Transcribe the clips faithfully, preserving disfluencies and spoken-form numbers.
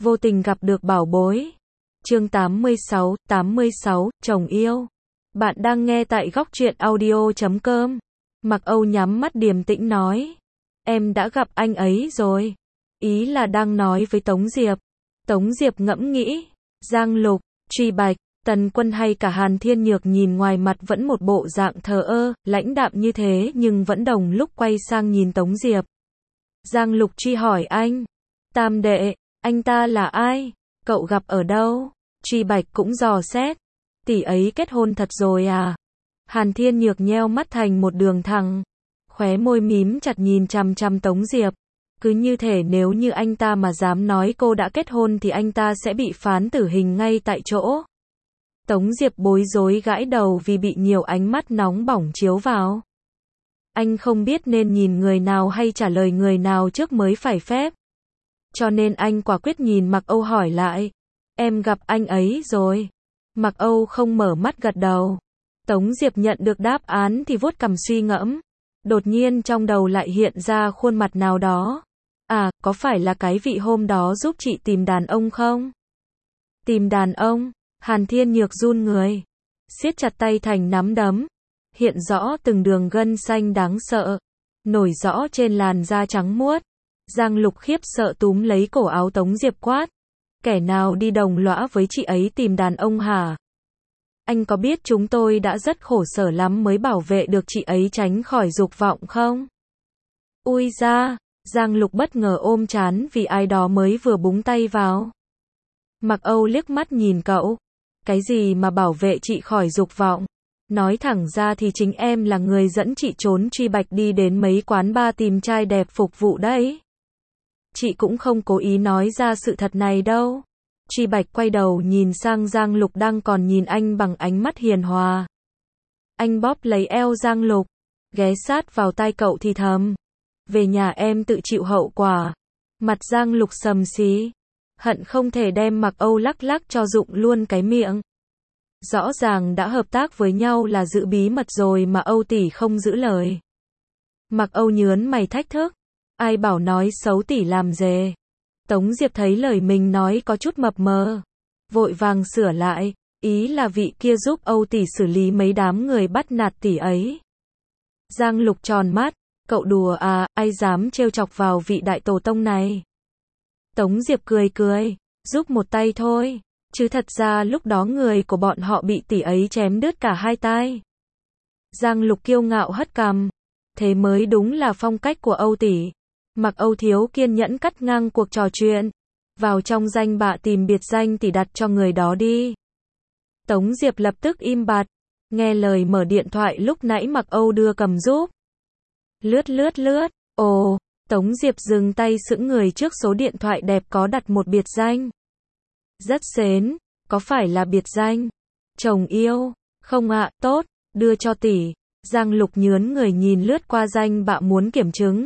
Vô tình gặp được bảo bối. Chương tám mươi sáu, tám mươi sáu, chồng yêu. Bạn đang nghe tại góc truyện audio chấm com. Mặc Âu nhắm mắt điềm tĩnh nói. Em đã gặp anh ấy rồi. Ý là đang nói với Tống Diệp. Tống Diệp ngẫm nghĩ. Giang Lục, Truy Bạch, Tần Quân hay cả Hàn Thiên Nhược nhìn ngoài mặt vẫn một bộ dạng thờ ơ, lãnh đạm như thế nhưng vẫn đồng lúc quay sang nhìn Tống Diệp. Giang Lục truy hỏi anh. Tam đệ, anh ta là ai? Cậu gặp ở đâu? Truy Bạch cũng dò xét. Tỷ ấy kết hôn thật rồi à? Hàn Thiên Nhược nheo mắt thành một đường thẳng. Khóe môi mím chặt nhìn chằm chằm Tống Diệp. Cứ như thể nếu như anh ta mà dám nói cô đã kết hôn thì anh ta sẽ bị phán tử hình ngay tại chỗ. Tống Diệp bối rối gãi đầu vì bị nhiều ánh mắt nóng bỏng chiếu vào. Anh không biết nên nhìn người nào hay trả lời người nào trước mới phải phép. Cho nên anh quả quyết nhìn Mặc Âu hỏi lại. Em gặp anh ấy rồi. Mặc Âu không mở mắt gật đầu. Tống Diệp nhận được đáp án thì vuốt cằm suy ngẫm. Đột nhiên trong đầu lại hiện ra khuôn mặt nào đó. À, có phải là cái vị hôm đó giúp chị tìm đàn ông không? Tìm đàn ông? Hàn Thiên Nhược run người. Siết chặt tay thành nắm đấm. Hiện rõ từng đường gân xanh đáng sợ. Nổi rõ trên làn da trắng muốt. Giang Lục khiếp sợ túm lấy cổ áo Tống Diệp quát. Kẻ nào đi đồng lõa với chị ấy tìm đàn ông hả? Anh có biết chúng tôi đã rất khổ sở lắm mới bảo vệ được chị ấy tránh khỏi dục vọng không? Ui da, Giang Lục bất ngờ ôm trán vì ai đó mới vừa búng tay vào. Mặc Âu liếc mắt nhìn cậu. Cái gì mà bảo vệ chị khỏi dục vọng? Nói thẳng ra thì chính em là người dẫn chị trốn Truy Bạch đi đến mấy quán bar tìm trai đẹp phục vụ đấy. Chị cũng không cố ý nói ra sự thật này đâu. Truy Bạch quay đầu nhìn sang Giang Lục đang còn nhìn anh bằng ánh mắt hiền hòa. Anh bóp lấy eo Giang Lục, ghé sát vào tai cậu thì thầm. Về nhà em tự chịu hậu quả. Mặt Giang Lục sầm xí. Hận không thể đem Mặc Âu lắc lắc cho rụng luôn cái miệng. Rõ ràng đã hợp tác với nhau là giữ bí mật rồi mà Âu tỷ không giữ lời. Mặc Âu nhớn mày thách thức. Ai bảo nói xấu tỷ làm dề. Tống Diệp thấy lời mình nói có chút mập mờ. Vội vàng sửa lại. Ý là vị kia giúp Âu tỷ xử lý mấy đám người bắt nạt tỷ ấy. Giang Lục tròn mắt. Cậu đùa à, ai dám trêu chọc vào vị đại tổ tông này. Tống Diệp cười cười. Giúp một tay thôi. Chứ thật ra lúc đó người của bọn họ bị tỷ ấy chém đứt cả hai tai. Giang Lục kiêu ngạo hất cằm. Thế mới đúng là phong cách của Âu tỷ. Mặc Âu thiếu kiên nhẫn cắt ngang cuộc trò chuyện. Vào trong danh bạ tìm biệt danh tỷ đặt cho người đó đi. Tống Diệp lập tức im bặt. Nghe lời mở điện thoại lúc nãy Mặc Âu đưa cầm giúp. Lướt lướt lướt. Ồ, Tống Diệp dừng tay sững người trước số điện thoại đẹp có đặt một biệt danh. Rất xến, có phải là biệt danh? Chồng yêu, không ạ, tốt, đưa cho tỷ. Giang Lục nhớn người nhìn lướt qua danh bạ muốn kiểm chứng.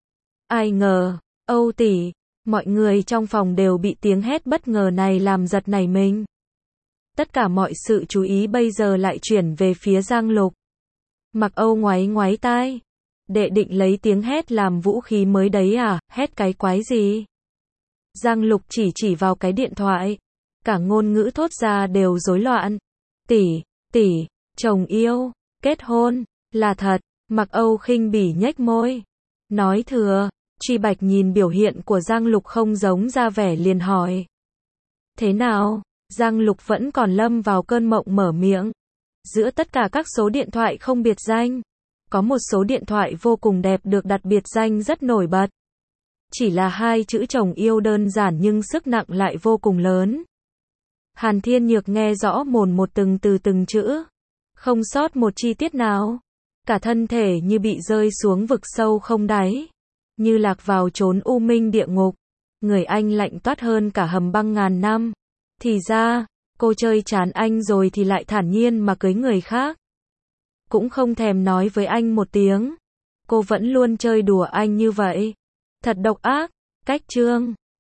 Ai ngờ, Âu tỷ, mọi người trong phòng đều bị tiếng hét bất ngờ này làm giật nảy mình. Tất cả mọi sự chú ý bây giờ lại chuyển về phía Giang Lục. Mặc Âu ngoáy ngoáy tai. Đệ định lấy tiếng hét làm vũ khí mới đấy à, hét cái quái gì? Giang Lục chỉ chỉ vào cái điện thoại. Cả ngôn ngữ thốt ra đều rối loạn. Tỷ, tỷ, chồng yêu, kết hôn, là thật. Mặc Âu khinh bỉ nhếch môi. Nói thừa. Truy Bạch nhìn biểu hiện của Giang Lục không giống ra vẻ liền hỏi. Thế nào? Giang Lục vẫn còn lâm vào cơn mộng mở miệng. Giữa tất cả các số điện thoại không biệt danh, có một số điện thoại vô cùng đẹp được đặt biệt danh rất nổi bật. Chỉ là hai chữ chồng yêu đơn giản nhưng sức nặng lại vô cùng lớn. Hàn Thiên Nhược nghe rõ mồn một từng từ từng chữ. Không sót một chi tiết nào. Cả thân thể như bị rơi xuống vực sâu không đáy. Như lạc vào chốn u minh địa ngục. Người anh lạnh toát hơn cả hầm băng ngàn năm. Thì ra, cô chơi chán anh rồi thì lại thản nhiên mà cưới người khác. Cũng không thèm nói với anh một tiếng. Cô vẫn luôn chơi đùa anh như vậy. Thật độc ác. Cách chương